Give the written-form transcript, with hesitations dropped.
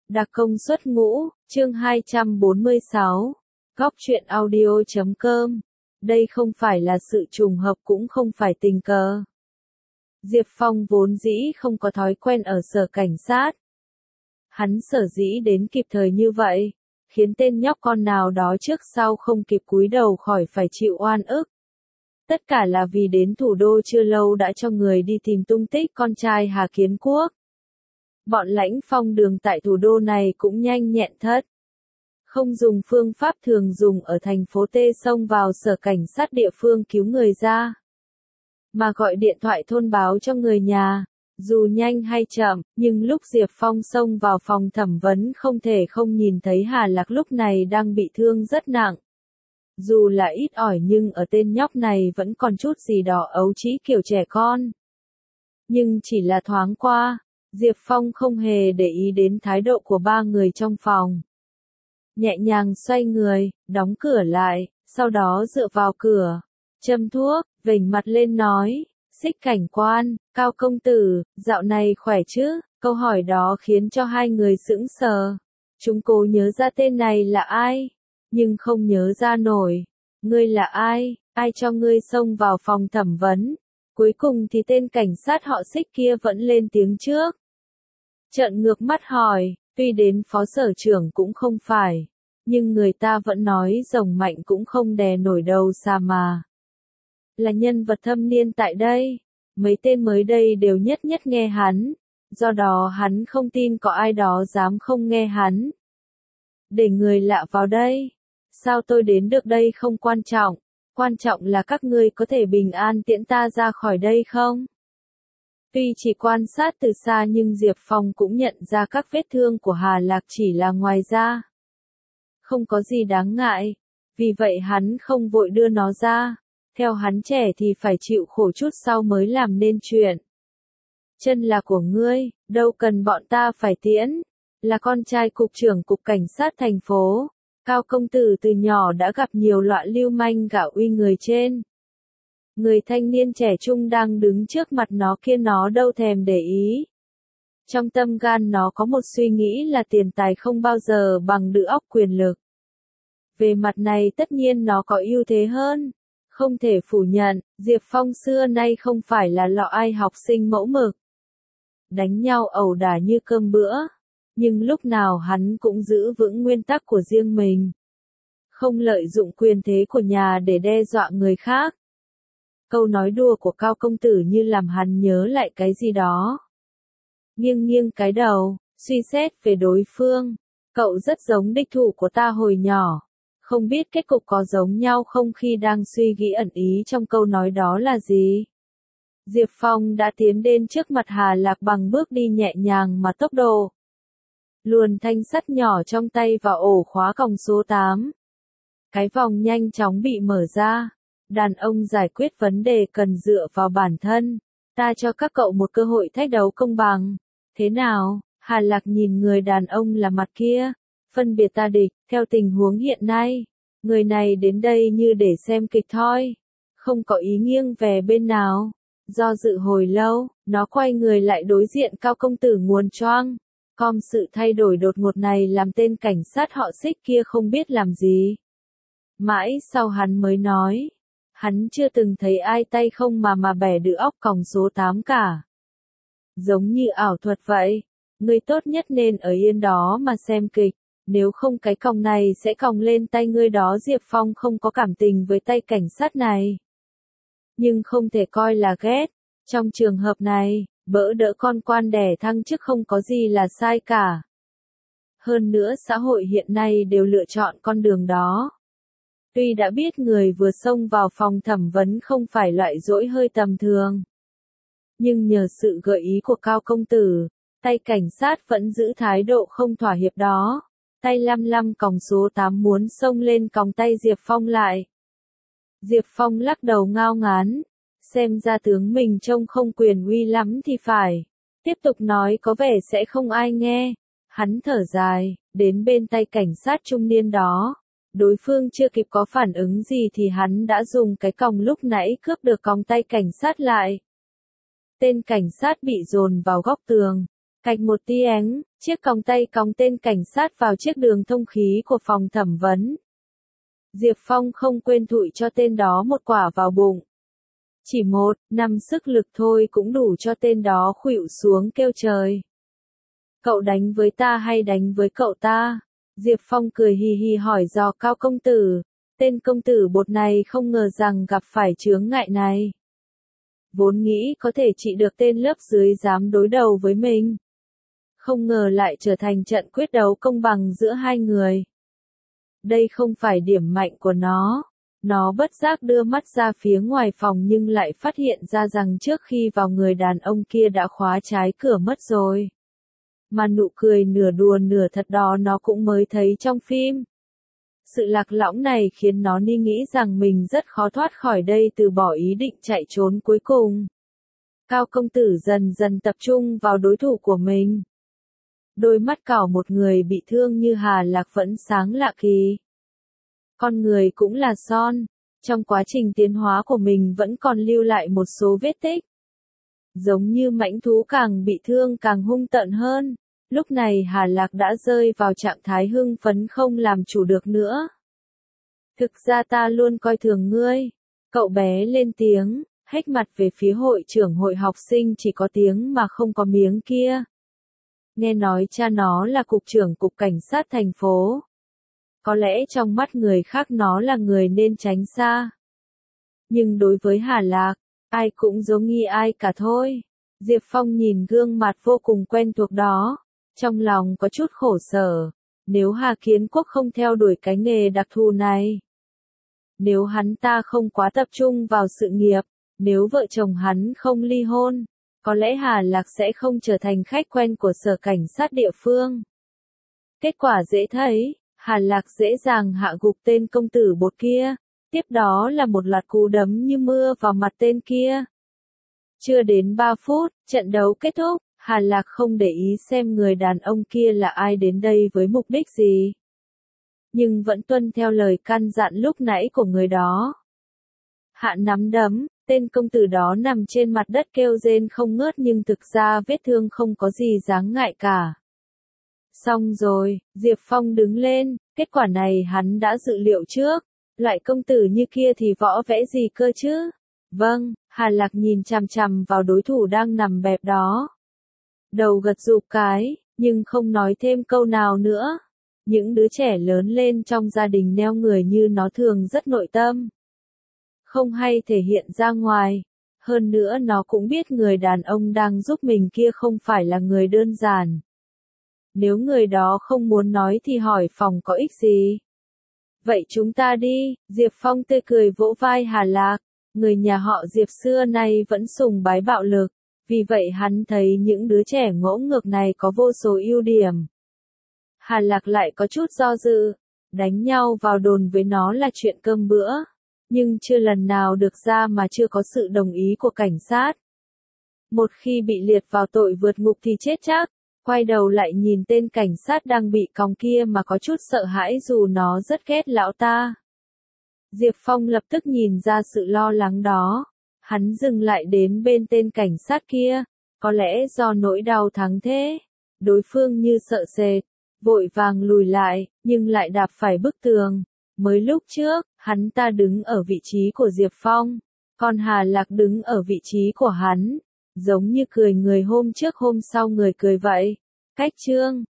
Đặc công suất ngũ, chương 246. Góc truyện audio.com. Đây không phải là sự trùng hợp cũng không phải tình cờ. Diệp Phong vốn dĩ không có thói quen ở sở cảnh sát. Hắn sở dĩ đến kịp thời như vậy, khiến tên nhóc con nào đó trước sau không kịp cúi đầu khỏi phải chịu oan ức. Tất cả là vì đến thủ đô chưa lâu đã cho người đi tìm tung tích con trai Hà Kiến Quốc. Bọn lãnh phong đường tại thủ đô này cũng nhanh nhẹn thất. Không dùng phương pháp thường dùng ở thành phố T xông vào sở cảnh sát địa phương cứu người ra. Mà gọi điện thoại thông báo cho người nhà, dù nhanh hay chậm, nhưng lúc Diệp Phong xông vào phòng thẩm vấn không thể không nhìn thấy Hà Lạc lúc này đang bị thương rất nặng. Dù là ít ỏi nhưng ở tên nhóc này vẫn còn chút gì đó ấu trĩ kiểu trẻ con. Nhưng chỉ là thoáng qua, Diệp Phong không hề để ý đến thái độ của ba người trong phòng. Nhẹ nhàng xoay người, đóng cửa lại, sau đó dựa vào cửa, châm thuốc, vểnh mặt lên nói, Xích cảnh quan, Cao công tử, dạo này khỏe chứ? Câu hỏi đó khiến cho hai người sững sờ. Chúng cố nhớ ra tên này là ai, nhưng không nhớ ra nổi. Ngươi là ai? Ai cho ngươi xông vào phòng thẩm vấn? Cuối cùng thì tên cảnh sát họ Xích kia vẫn lên tiếng trước. Trợn ngược mắt hỏi, tuy đến phó sở trưởng cũng không phải, nhưng người ta vẫn nói rồng mạnh cũng không đè nổi đầu xà mà. Là nhân vật thâm niên tại đây, mấy tên mới đây đều nhất nhất nghe hắn, do đó hắn không tin có ai đó dám không nghe hắn. Để người lạ vào đây, sao tôi đến được đây không quan trọng là các ngươi có thể bình an tiễn ta ra khỏi đây không? Tuy chỉ quan sát từ xa nhưng Diệp Phong cũng nhận ra các vết thương của Hà Lạc chỉ là ngoài da. Không có gì đáng ngại, vì vậy hắn không vội đưa nó ra. Theo hắn trẻ thì phải chịu khổ chút sau mới làm nên chuyện. Chân là của ngươi, đâu cần bọn ta phải tiễn. Là con trai cục trưởng cục cảnh sát thành phố. Cao công tử từ nhỏ đã gặp nhiều loại lưu manh gạo uy người trên. Người thanh niên trẻ trung đang đứng trước mặt nó kia nó đâu thèm để ý. Trong tâm gan nó có một suy nghĩ là tiền tài không bao giờ bằng đầu óc quyền lực. Về mặt này tất nhiên nó có ưu thế hơn. Không thể phủ nhận, Diệp Phong xưa nay không phải là lọ ai học sinh mẫu mực. Đánh nhau ẩu đả như cơm bữa. Nhưng lúc nào hắn cũng giữ vững nguyên tắc của riêng mình. Không lợi dụng quyền thế của nhà để đe dọa người khác. Câu nói đùa của Cao công tử như làm hắn nhớ lại cái gì đó. Nghiêng nghiêng cái đầu, suy xét về đối phương. Cậu rất giống địch thủ của ta hồi nhỏ. Không biết kết cục có giống nhau không khi đang suy nghĩ ẩn ý trong câu nói đó là gì. Diệp Phong đã tiến đến trước mặt Hà Lạc bằng bước đi nhẹ nhàng mà tốc độ. Luồn thanh sắt nhỏ trong tay vào ổ khóa còng số 8. Cái vòng nhanh chóng bị mở ra. Đàn ông giải quyết vấn đề cần dựa vào bản thân. Ta cho các cậu một cơ hội thách đấu công bằng. Thế nào? Hà Lạc nhìn người đàn ông là mặt kia. Phân biệt ta địch, theo tình huống hiện nay. Người này đến đây như để xem kịch thôi. Không có ý nghiêng về bên nào. Do dự hồi lâu, nó quay người lại đối diện Cao công tử nguồn choang. Sự thay đổi đột ngột này làm tên cảnh sát họ Xích kia không biết làm gì. Mãi sau hắn mới nói. Hắn chưa từng thấy ai tay không mà bẻ được óc còng số 8 cả. Giống như ảo thuật vậy. Ngươi tốt nhất nên ở yên đó mà xem kịch. Nếu không cái còng này sẽ còng lên tay ngươi đó. Diệp Phong không có cảm tình với tay cảnh sát này. Nhưng không thể coi là ghét. Trong trường hợp này, bỡ đỡ con quan đẻ thăng chức không có gì là sai cả. Hơn nữa xã hội hiện nay đều lựa chọn con đường đó. Tuy đã biết người vừa xông vào phòng thẩm vấn không phải loại dỗi hơi tầm thường. Nhưng nhờ sự gợi ý của Cao công tử, tay cảnh sát vẫn giữ thái độ không thỏa hiệp đó. Tay lăm còng số 8 muốn xông lên còng tay Diệp Phong lại. Diệp Phong lắc đầu ngao ngán. Xem ra tướng mình trông không quyền uy lắm thì phải. Tiếp tục nói có vẻ sẽ không ai nghe. Hắn thở dài, đến bên tay cảnh sát trung niên đó. Đối phương chưa kịp có phản ứng gì thì hắn đã dùng cái còng lúc nãy cướp được còng tay cảnh sát lại. Tên cảnh sát bị dồn vào góc tường. Cạch một tiếng, chiếc còng tay còng tên cảnh sát vào chiếc đường thông khí của phòng thẩm vấn. Diệp Phong không quên thụi cho tên đó một quả vào bụng. Chỉ 1-5 sức lực thôi cũng đủ cho tên đó khuỵu xuống kêu trời. Cậu đánh với ta hay đánh với cậu ta? Diệp Phong cười hì hì hỏi dò Cao công tử. Tên công tử bột này không ngờ rằng gặp phải chướng ngại này. Vốn nghĩ có thể trị được tên lớp dưới dám đối đầu với mình. Không ngờ lại trở thành trận quyết đấu công bằng giữa hai người. Đây không phải điểm mạnh của nó. Nó bất giác đưa mắt ra phía ngoài phòng nhưng lại phát hiện ra rằng trước khi vào người đàn ông kia đã khóa trái cửa mất rồi. Mà nụ cười nửa đùa nửa thật đó nó cũng mới thấy trong phim. Sự lạc lõng này khiến nó nghĩ rằng mình rất khó thoát khỏi đây, từ bỏ ý định chạy trốn cuối cùng. Cao công tử dần dần tập trung vào đối thủ của mình. Đôi mắt cảo một người bị thương như Hà Lạc vẫn sáng lạ kỳ. Con người cũng là son, trong quá trình tiến hóa của mình vẫn còn lưu lại một số vết tích. Giống như mãnh thú càng bị thương càng hung tợn hơn. Lúc này Hà Lạc đã rơi vào trạng thái hưng phấn không làm chủ được nữa. Thực ra ta luôn coi thường ngươi. Cậu bé lên tiếng, hếch mặt về phía hội trưởng hội học sinh chỉ có tiếng mà không có miếng kia. Nghe nói cha nó là cục trưởng cục cảnh sát thành phố. Có lẽ trong mắt người khác nó là người nên tránh xa. Nhưng đối với Hà Lạc, ai cũng giống như ai cả thôi. Diệp Phong nhìn gương mặt vô cùng quen thuộc đó. Trong lòng có chút khổ sở. Nếu Hà Kiến Quốc không theo đuổi cái nghề đặc thù này. Nếu hắn ta không quá tập trung vào sự nghiệp. Nếu vợ chồng hắn không ly hôn. Có lẽ Hà Lạc sẽ không trở thành khách quen của sở cảnh sát địa phương. Kết quả dễ thấy. Hà Lạc dễ dàng hạ gục tên công tử bột kia. Tiếp đó là một loạt cú đấm như mưa vào mặt tên kia. Chưa đến 3 phút, trận đấu kết thúc. Hà Lạc không để ý xem người đàn ông kia là ai đến đây với mục đích gì. Nhưng vẫn tuân theo lời căn dặn lúc nãy của người đó. Hạ nắm đấm, tên công tử đó nằm trên mặt đất kêu rên không ngớt nhưng thực ra vết thương không có gì đáng ngại cả. Xong rồi, Diệp Phong đứng lên, kết quả này hắn đã dự liệu trước. Loại công tử như kia thì võ vẽ gì cơ chứ? Vâng, Hà Lạc nhìn chằm chằm vào đối thủ đang nằm bẹp đó. Đầu gật rụp cái, nhưng không nói thêm câu nào nữa. Những đứa trẻ lớn lên trong gia đình neo người như nó thường rất nội tâm. Không hay thể hiện ra ngoài. Hơn nữa nó cũng biết người đàn ông đang giúp mình kia không phải là người đơn giản. Nếu người đó không muốn nói thì hỏi phòng có ích gì. Vậy chúng ta đi, Diệp Phong tươi cười vỗ vai Hà Lạc. Người nhà họ Diệp xưa nay vẫn sùng bái bạo lực. Vì vậy hắn thấy những đứa trẻ ngỗ ngược này có vô số ưu điểm. Hà Lạc lại có chút do dự. Đánh nhau vào đồn với nó là chuyện cơm bữa. Nhưng chưa lần nào được ra mà chưa có sự đồng ý của cảnh sát. Một khi bị liệt vào tội vượt ngục thì chết chắc. Quay đầu lại nhìn tên cảnh sát đang bị còng kia mà có chút sợ hãi dù nó rất ghét lão ta. Diệp Phong lập tức nhìn ra sự lo lắng đó. Hắn dừng lại đến bên tên cảnh sát kia. Có lẽ do nỗi đau thắng thế. Đối phương như sợ sệt. Vội vàng lùi lại, nhưng lại đạp phải bức tường. Mới lúc trước, hắn ta đứng ở vị trí của Diệp Phong. Còn Hà Lạc đứng ở vị trí của hắn. Giống như cười người hôm trước hôm sau người cười vậy. Cách chương